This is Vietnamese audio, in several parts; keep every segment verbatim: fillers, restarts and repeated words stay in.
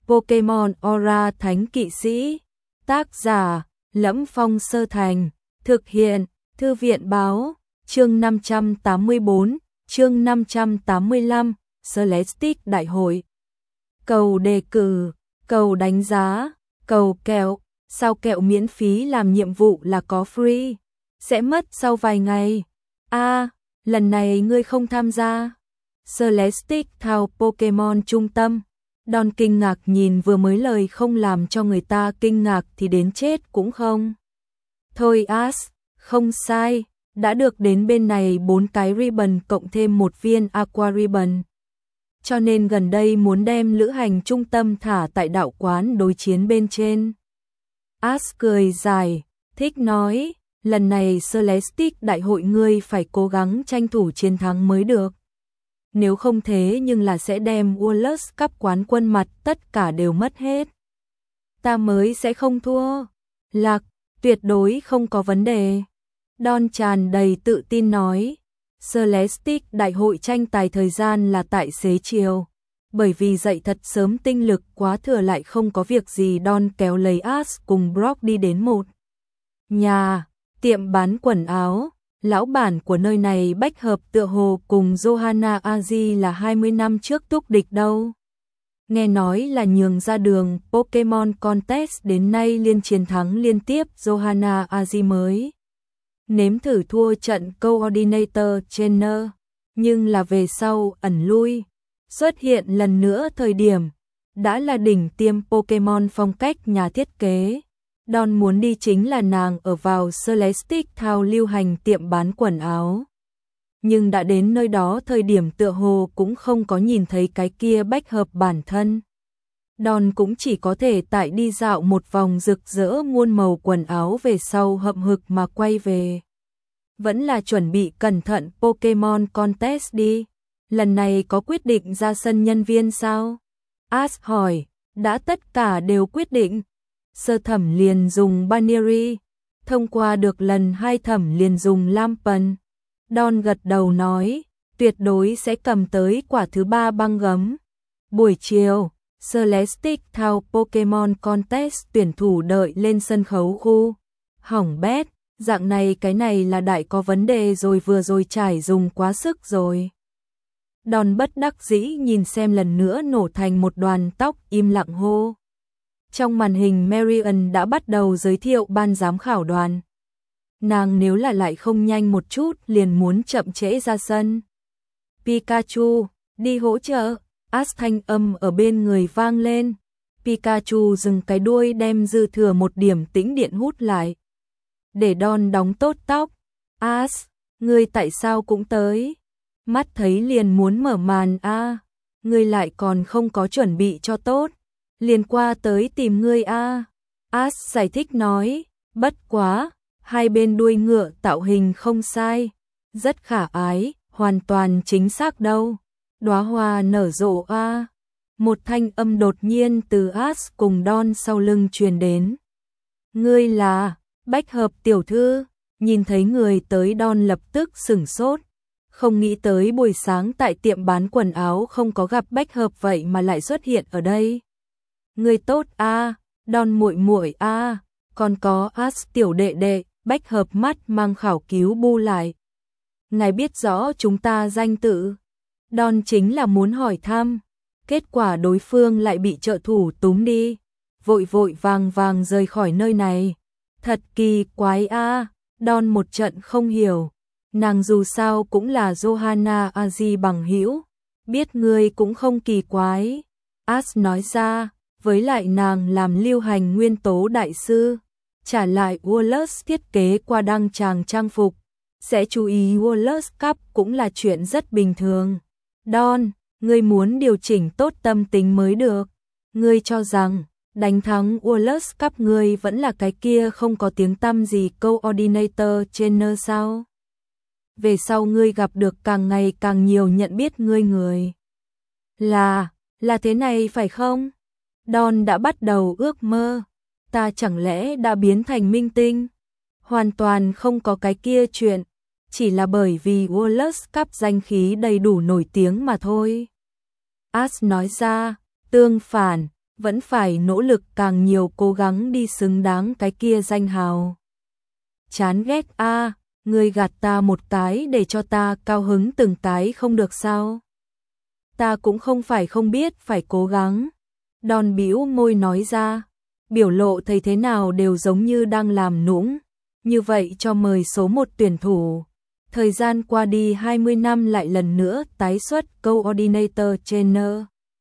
Pokemon Aura Thánh Kỵ Sĩ. Tác giả: Lẫm Phong Sơ Thành. Thực hiện: Thư viện Báo. Chương năm trăm tám mươi bốn, chương năm trăm tám mươi lăm, Celestic Đại hội. Cầu đề cử, cầu đánh giá, cầu kẹo. Sao kẹo miễn phí làm nhiệm vụ là có free, sẽ mất sau vài ngày. A, à, lần này ngươi không tham gia. Celestic thao Pokemon trung tâm. Don kinh ngạc nhìn vừa mới lời không làm cho người ta kinh ngạc thì đến chết cũng không. Thôi Ash, không sai, đã được đến bên này bốn cái ribbon cộng thêm một viên aqua ribbon. Cho nên gần đây muốn đem lữ hành trung tâm thả tại đạo quán đối chiến bên trên. Ash cười dài, thích nói, lần này Celestic đại hội ngươi phải cố gắng tranh thủ chiến thắng mới được. Nếu không thế nhưng là sẽ đem Worlds Cup quán quân mặt tất cả đều mất hết. Ta mới sẽ không thua. Lạc, tuyệt đối không có vấn đề. Don tràn đầy tự tin nói. Celestic đại hội tranh tài thời gian là tại xế chiều. Bởi vì dậy thật sớm tinh lực quá thừa lại không có việc gì, Don kéo lấy Ash cùng Brock đi đến một nhà, tiệm bán quần áo. Lão bản của nơi này bách hợp tựa hồ cùng Johanna Aji là hai mươi năm trước túc địch đâu. Nghe nói là nhường ra đường Pokemon Contest đến nay liên chiến thắng liên tiếp, Johanna Aji mới nếm thử thua trận Coordinator Trainer, nhưng là về sau ẩn lui, xuất hiện lần nữa thời điểm đã là đỉnh tiêm Pokemon phong cách nhà thiết kế. Don muốn đi chính là nàng ở vào Celestic thao lưu hành tiệm bán quần áo. Nhưng đã đến nơi đó thời điểm tựa hồ cũng không có nhìn thấy cái kia bách hợp bản thân. Don cũng chỉ có thể tại đi dạo một vòng rực rỡ muôn màu quần áo về sau hậm hực mà quay về. Vẫn là chuẩn bị cẩn thận Pokemon Contest đi. Lần này có quyết định ra sân nhân viên sao? Ash hỏi, đã tất cả đều quyết định. Sơ thẩm liền dùng Bannery, thông qua được lần hai thẩm liền dùng Lampen. Don gật đầu nói, tuyệt đối sẽ cầm tới quả thứ ba băng gấm. Buổi chiều, Celestic thao Pokemon Contest tuyển thủ đợi lên sân khấu khu. Hỏng bét, dạng này cái này là đại có vấn đề rồi, vừa rồi trải dùng quá sức rồi. Don bất đắc dĩ nhìn xem lần nữa nổ thành một đoàn tóc, im lặng hô. Trong màn hình Marion đã bắt đầu giới thiệu ban giám khảo đoàn. Nàng nếu là lại không nhanh một chút liền muốn chậm trễ ra sân. Pikachu, đi hỗ trợ. Ash thanh âm ở bên người vang lên. Pikachu dừng cái đuôi đem dư thừa một điểm tĩnh điện hút lại. Để Don đóng tốt tóc. Ash, ngươi tại sao cũng tới? Mắt thấy liền muốn mở màn a, à, ngươi lại còn không có chuẩn bị cho tốt. Liền qua tới tìm ngươi a. À. Ash giải thích nói, bất quá, hai bên đuôi ngựa tạo hình không sai, rất khả ái, hoàn toàn chính xác đâu. Đóa hoa nở rộ a. À. Một thanh âm đột nhiên từ Ash cùng Don sau lưng truyền đến. Ngươi là bách hợp tiểu thư. Nhìn thấy người tới, Don lập tức sửng sốt. Không nghĩ tới buổi sáng tại tiệm bán quần áo không có gặp bách hợp vậy mà lại xuất hiện ở đây. Người tốt a, à, Don muội muội a, à, còn có Ash tiểu đệ đệ. Bách hợp mắt mang khảo cứu bu lại. Ngài biết rõ chúng ta danh tự. Don chính là muốn hỏi thăm, kết quả đối phương lại bị trợ thủ túm đi, vội vội vàng vàng rời khỏi nơi này. Thật kỳ quái a, à, Don một trận không hiểu. Nàng dù sao cũng là Johanna Aji bằng hữu, biết ngươi cũng không kỳ quái. Ash nói ra, với lại nàng làm lưu hành nguyên tố đại sư, trả lại Worlds thiết kế qua đăng tràng trang phục, sẽ chú ý Worlds Cup cũng là chuyện rất bình thường. Don, ngươi muốn điều chỉnh tốt tâm tính mới được. Ngươi cho rằng đánh thắng Worlds Cup ngươi vẫn là cái kia không có tiếng tăm gì Coordinator Trainer sao? Về sau ngươi gặp được càng ngày càng nhiều nhận biết ngươi người. Là, là thế này phải không? Don đã bắt đầu ước mơ. Ta chẳng lẽ đã biến thành minh tinh? Hoàn toàn không có cái kia chuyện. Chỉ là bởi vì Worlds Cup danh khí đầy đủ nổi tiếng mà thôi. Ash nói ra, tương phản, vẫn phải nỗ lực càng nhiều cố gắng đi xứng đáng cái kia danh hào. Chán ghét a, à, ngươi gạt ta một cái để cho ta cao hứng từng cái không được sao? Ta cũng không phải không biết phải cố gắng. Don bĩu môi nói ra, biểu lộ thấy thế nào đều giống như đang làm nũng. Như vậy cho mời số một tuyển thủ. Thời gian qua đi hai mươi năm lại lần nữa tái xuất Coordinator Trainer.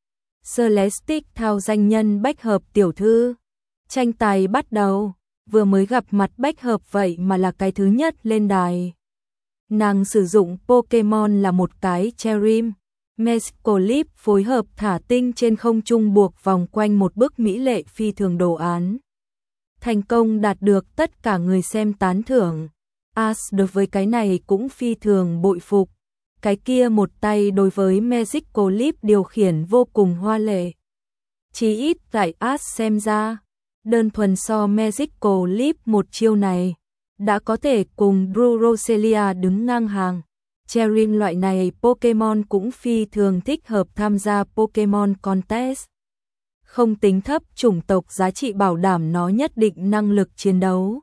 Celestic thao danh nhân bách hợp tiểu thư. Tranh tài bắt đầu, vừa mới gặp mặt bách hợp vậy mà là cái thứ nhất lên đài. Nàng sử dụng Pokemon là một cái Cherim. Mescalip phối hợp thả tinh trên không trung buộc vòng quanh một bức mỹ lệ phi thường đồ án. Thành công đạt được tất cả người xem tán thưởng. Ash đối với cái này cũng phi thường bội phục. Cái kia một tay đối với Mescalip điều khiển vô cùng hoa lệ. Chỉ ít tại Ash xem ra, đơn thuần so Mescalip một chiêu này, đã có thể cùng Drew Roselia đứng ngang hàng. Cherin loại này Pokemon cũng phi thường thích hợp tham gia Pokemon Contest. Không tính thấp chủng tộc giá trị bảo đảm nó nhất định năng lực chiến đấu.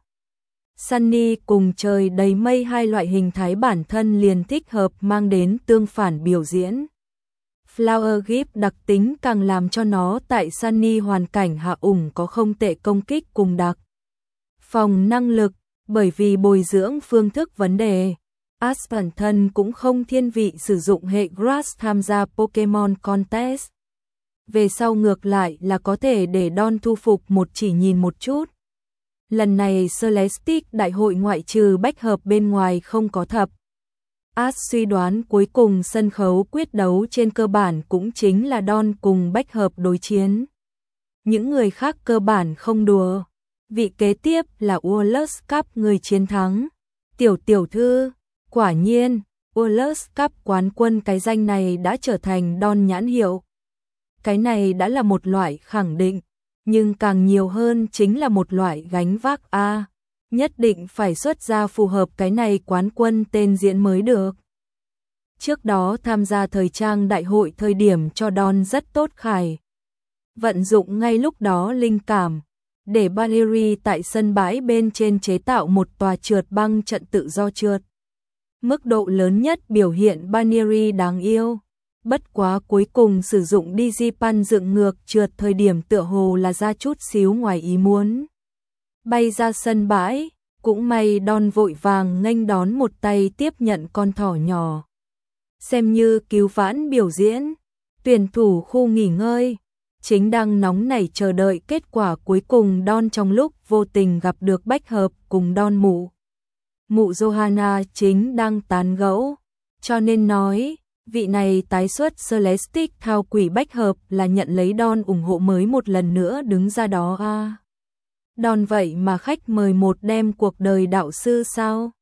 Sunny cùng trời đầy mây hai loại hình thái bản thân liền thích hợp mang đến tương phản biểu diễn. Flower Gift đặc tính càng làm cho nó tại Sunny hoàn cảnh hạ ủng có không tệ công kích cùng đặc. Phòng năng lực, bởi vì bồi dưỡng phương thức vấn đề. Ash bản thân cũng không thiên vị sử dụng hệ Grass tham gia Pokemon Contest. Về sau ngược lại là có thể để Don thu phục một chỉ nhìn một chút. Lần này Celestic đại hội ngoại trừ bách hợp bên ngoài không có thập. Ash suy đoán cuối cùng sân khấu quyết đấu trên cơ bản cũng chính là Don cùng bách hợp đối chiến. Những người khác cơ bản không đùa. Vị kế tiếp là World Cup người chiến thắng. Tiểu tiểu thư. Quả nhiên, World Cup quán quân cái danh này đã trở thành Don nhãn hiệu. Cái này đã là một loại khẳng định, nhưng càng nhiều hơn chính là một loại gánh vác a, à, nhất định phải xuất ra phù hợp cái này quán quân tên diễn mới được. Trước đó tham gia thời trang đại hội thời điểm cho Don rất tốt khải. Vận dụng ngay lúc đó linh cảm, để Baneri tại sân bãi bên trên chế tạo một tòa trượt băng trận tự do trượt. Mức độ lớn nhất biểu hiện Baneri đáng yêu. Bất quá cuối cùng sử dụng Digipan dựng ngược trượt thời điểm tựa hồ là ra chút xíu ngoài ý muốn. Bay ra sân bãi, cũng may Don vội vàng nghênh đón một tay tiếp nhận con thỏ nhỏ. Xem như cứu vãn biểu diễn, tuyển thủ khu nghỉ ngơi, chính đang nóng nảy chờ đợi kết quả cuối cùng Don trong lúc vô tình gặp được bách hợp cùng Don mụ. Mụ Johanna chính đang tán gẫu, cho nên nói, vị này tái xuất Celestic thao quỷ bách hợp là nhận lấy Don ủng hộ mới một lần nữa đứng ra đó a. À. Don vậy mà khách mời một đêm cuộc đời đạo sư sao?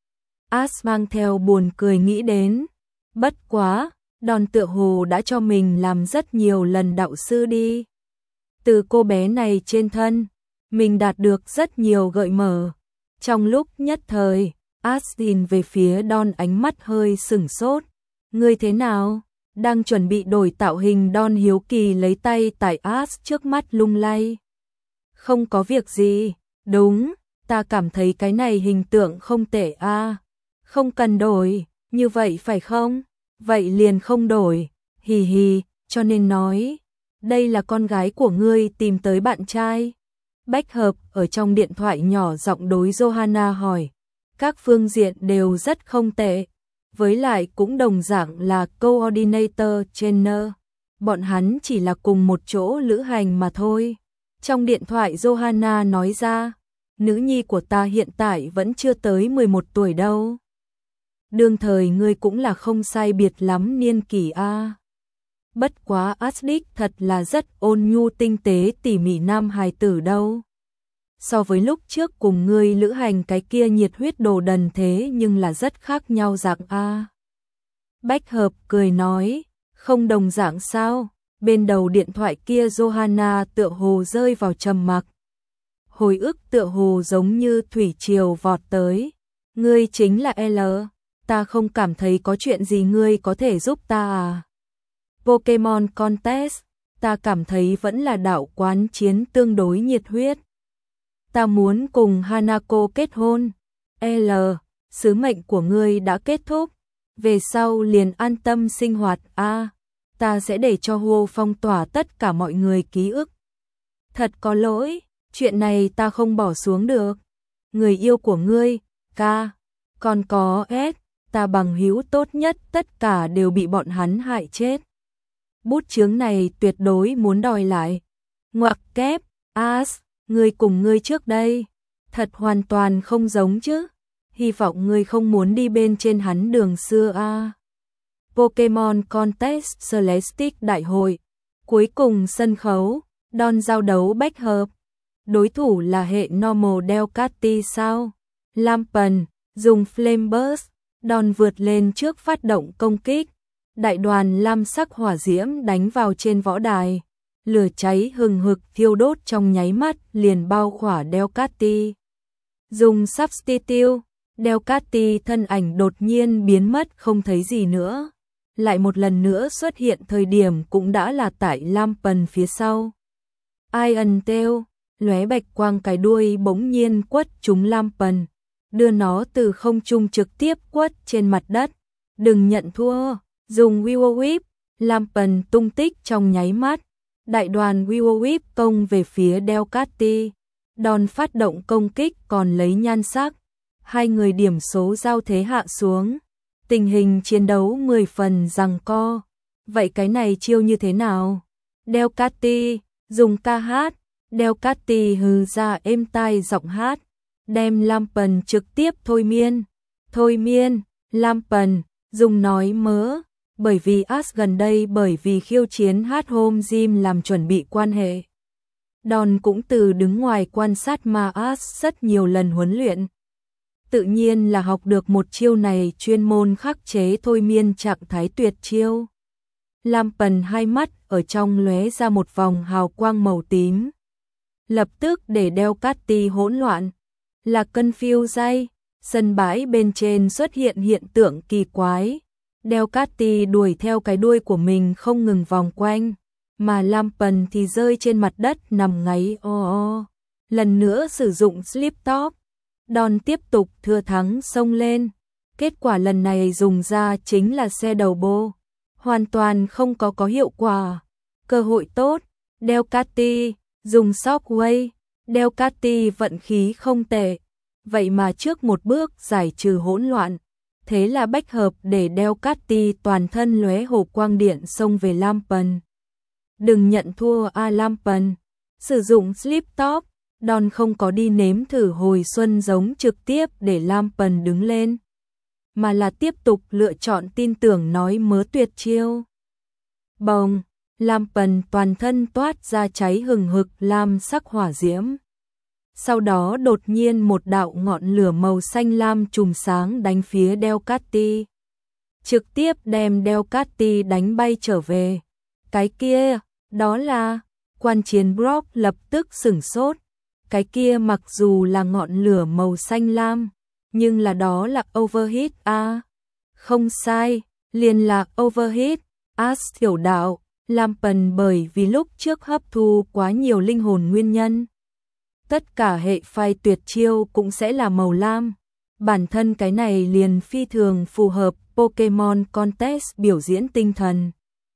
Ash mang theo buồn cười nghĩ đến, bất quá, Don tựa hồ đã cho mình làm rất nhiều lần đạo sư đi. Từ cô bé này trên thân, mình đạt được rất nhiều gợi mở. Trong lúc nhất thời, Ash nhìn về phía Don ánh mắt hơi sửng sốt. Ngươi thế nào? Đang chuẩn bị đổi tạo hình Don hiếu kỳ lấy tay tại Ash trước mắt lung lay. Không có việc gì, đúng, ta cảm thấy cái này hình tượng không tệ a. À. Không cần đổi, như vậy phải không? Vậy liền không đổi, hì hì, cho nên nói, đây là con gái của ngươi tìm tới bạn trai. Bách hợp ở trong điện thoại nhỏ giọng đối Johanna hỏi, các phương diện đều rất không tệ, với lại cũng đồng dạng là Coordinator Trainer, bọn hắn chỉ là cùng một chỗ lữ hành mà thôi. Trong điện thoại Johanna nói ra, nữ nhi của ta hiện tại vẫn chưa tới mười một tuổi đâu. Đương thời ngươi cũng là không sai biệt lắm niên kỷ a. Bất quá Ashley thật là rất ôn nhu tinh tế tỉ mỉ nam hài tử đâu. So với lúc trước cùng ngươi lữ hành cái kia nhiệt huyết đồ đần thế nhưng là rất khác nhau dạng a. Bách hợp cười nói, không đồng dạng sao? Bên đầu điện thoại kia Johanna tựa hồ rơi vào trầm mặc. Hồi ức tựa hồ giống như thủy triều vọt tới. Ngươi chính là L, ta không cảm thấy có chuyện gì ngươi có thể giúp ta à? Pokemon Contest, ta cảm thấy vẫn là đạo quán chiến tương đối nhiệt huyết. Ta muốn cùng Hanako kết hôn. L. Sứ mệnh của ngươi đã kết thúc. Về sau liền an tâm sinh hoạt. A. Ta sẽ để cho Huo phong tỏa tất cả mọi người ký ức. Thật có lỗi, chuyện này ta không bỏ xuống được. Người yêu của ngươi, ca, còn có S, ta bằng hữu tốt nhất tất cả đều bị bọn hắn hại chết. Bút chướng này tuyệt đối muốn đòi lại. Ngoặc kép, As, ngươi cùng ngươi trước đây, thật hoàn toàn không giống chứ. Hy vọng ngươi không muốn đi bên trên hắn đường xưa a. À. Pokemon Contest Celestic Đại hội, cuối cùng sân khấu, Don giao đấu bách hợp. Đối thủ là hệ Normal Delcatty sao? Lampen, dùng Flame Burst, Don vượt lên trước phát động công kích. Đại đoàn lam sắc hỏa diễm đánh vào trên võ đài. Lửa cháy hừng hực thiêu đốt trong nháy mắt liền bao khỏa Delcatty. Dùng Substitute, Delcatty thân ảnh đột nhiên biến mất không thấy gì nữa. Lại một lần nữa xuất hiện thời điểm cũng đã là tại Lampen phía sau. Iron Tail, lóe bạch quang cái đuôi bỗng nhiên quất trúng Lampen, đưa nó từ không trung trực tiếp quất trên mặt đất. Đừng nhận thua, dùng Will Whip, Lampen tung tích trong nháy mắt. Đại đoàn Will Whip công về phía Delcatty. Đòn phát động công kích còn lấy nhan sắc. Hai người điểm số giao thế hạ xuống. Tình hình chiến đấu mười phần giằng co. Vậy cái này chiêu như thế nào? Delcatty dùng ca hát. Delcatty hừ ra êm tai giọng hát, đem Lampen trực tiếp thôi miên. Thôi miên, Lampen dùng nói mớ, bởi vì As gần đây bởi vì khiêu chiến hát home gym làm chuẩn bị quan hệ. Don cũng từ đứng ngoài quan sát mà As rất nhiều lần huấn luyện. Tự nhiên là học được một chiêu này, chuyên môn khắc chế thôi miên trạng thái tuyệt chiêu. Lampen hai mắt ở trong lóe ra một vòng hào quang màu tím. Lập tức để Delcatty hỗn loạn. Là confuse, sân bãi bên trên xuất hiện hiện tượng kỳ quái. Delcatty đuổi theo cái đuôi của mình không ngừng vòng quanh, mà Lampen thì rơi trên mặt đất nằm ngáy o o. Lần nữa sử dụng Slip Top. Don tiếp tục thừa thắng xông lên. Kết quả lần này dùng ra chính là xe đầu bô. Hoàn toàn không có có hiệu quả. Cơ hội tốt, Delcatty dùng Shockwave. Delcatty vận khí không tệ. Vậy mà trước một bước giải trừ hỗn loạn. Thế là bách hợp để Delcatty toàn thân lóe hồ quang điện xông về Lampen. Đừng nhận thua a Lampen. Sử dụng Slip Top. Don không có đi nếm thử hồi xuân giống trực tiếp để Lampen đứng lên, mà là tiếp tục lựa chọn tin tưởng nói mớ tuyệt chiêu. Bồng, Lampen toàn thân toát ra cháy hừng hực lam sắc hỏa diễm. Sau đó đột nhiên một đạo ngọn lửa màu xanh lam chùm sáng đánh phía Delcatty, trực tiếp đem Delcatty đánh bay trở về. Cái kia, đó là... Quan chiến Brock lập tức sửng sốt. Cái kia mặc dù là ngọn lửa màu xanh lam, nhưng là đó là overheat a. À, không sai, liền là overheat. As tiểu đạo, Lampen bởi vì lúc trước hấp thu quá nhiều linh hồn nguyên nhân. Tất cả hệ phái tuyệt chiêu cũng sẽ là màu lam. Bản thân cái này liền phi thường phù hợp Pokemon Contest biểu diễn tinh thần.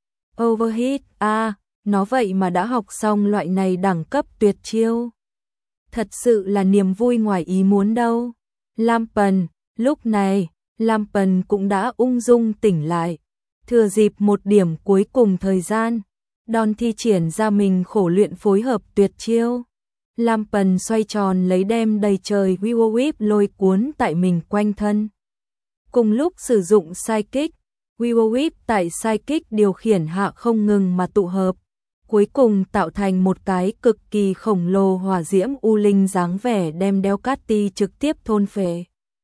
Overheat a, à, nó vậy mà đã học xong loại này đẳng cấp tuyệt chiêu. Thật sự là niềm vui ngoài ý muốn đâu. Lampen, lúc này, Lampen cũng đã ung dung tỉnh lại. Thừa dịp một điểm cuối cùng thời gian, Don thi triển ra mình khổ luyện phối hợp tuyệt chiêu. Lampen xoay tròn lấy đem đầy trời Will Whip lôi cuốn tại mình quanh thân. Cùng lúc sử dụng Psychic, Will Whip tại Psychic điều khiển hạ không ngừng mà tụ hợp. Cuối cùng tạo thành một cái cực kỳ khổng lồ hỏa diễm u linh dáng vẻ đem Delcatty trực tiếp thôn phệ.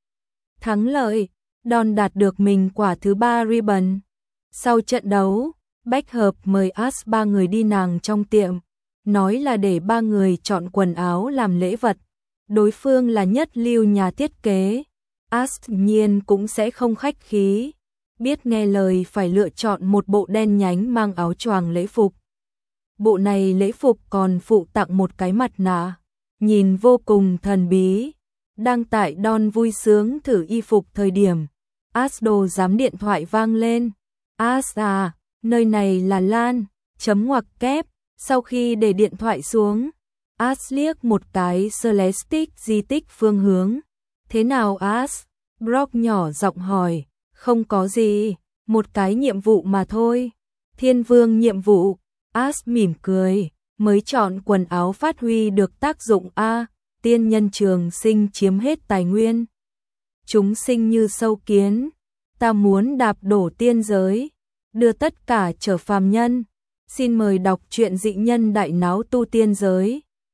Thắng lợi, Don đạt được mình quả thứ ba ribbon. Sau trận đấu, bách hợp mời As ba người đi nàng trong tiệm, nói là để ba người chọn quần áo làm lễ vật. Đối phương là nhất lưu nhà thiết kế. As nhiên cũng sẽ không khách khí, biết nghe lời phải lựa chọn một bộ đen nhánh mang áo choàng lễ phục. Bộ này lễ phục còn phụ tặng một cái mặt nạ, nhìn vô cùng thần bí. Đang tại Don vui sướng thử y phục thời điểm, Asdo giám điện thoại vang lên. As à, nơi này là Lan, chấm ngoặc kép. Sau khi để điện thoại xuống, As liếc một cái Celestic di tích phương hướng. Thế nào As? Brock nhỏ giọng hỏi. Không có gì, một cái nhiệm vụ mà thôi. Thiên vương nhiệm vụ. As mỉm cười, mới chọn quần áo phát huy được tác dụng a. Tiên nhân trường sinh chiếm hết tài nguyên. Chúng sinh như sâu kiến. Ta muốn đạp đổ tiên giới, đưa tất cả trở phàm nhân. Xin mời đọc truyện Dị nhân đại náo tu tiên giới.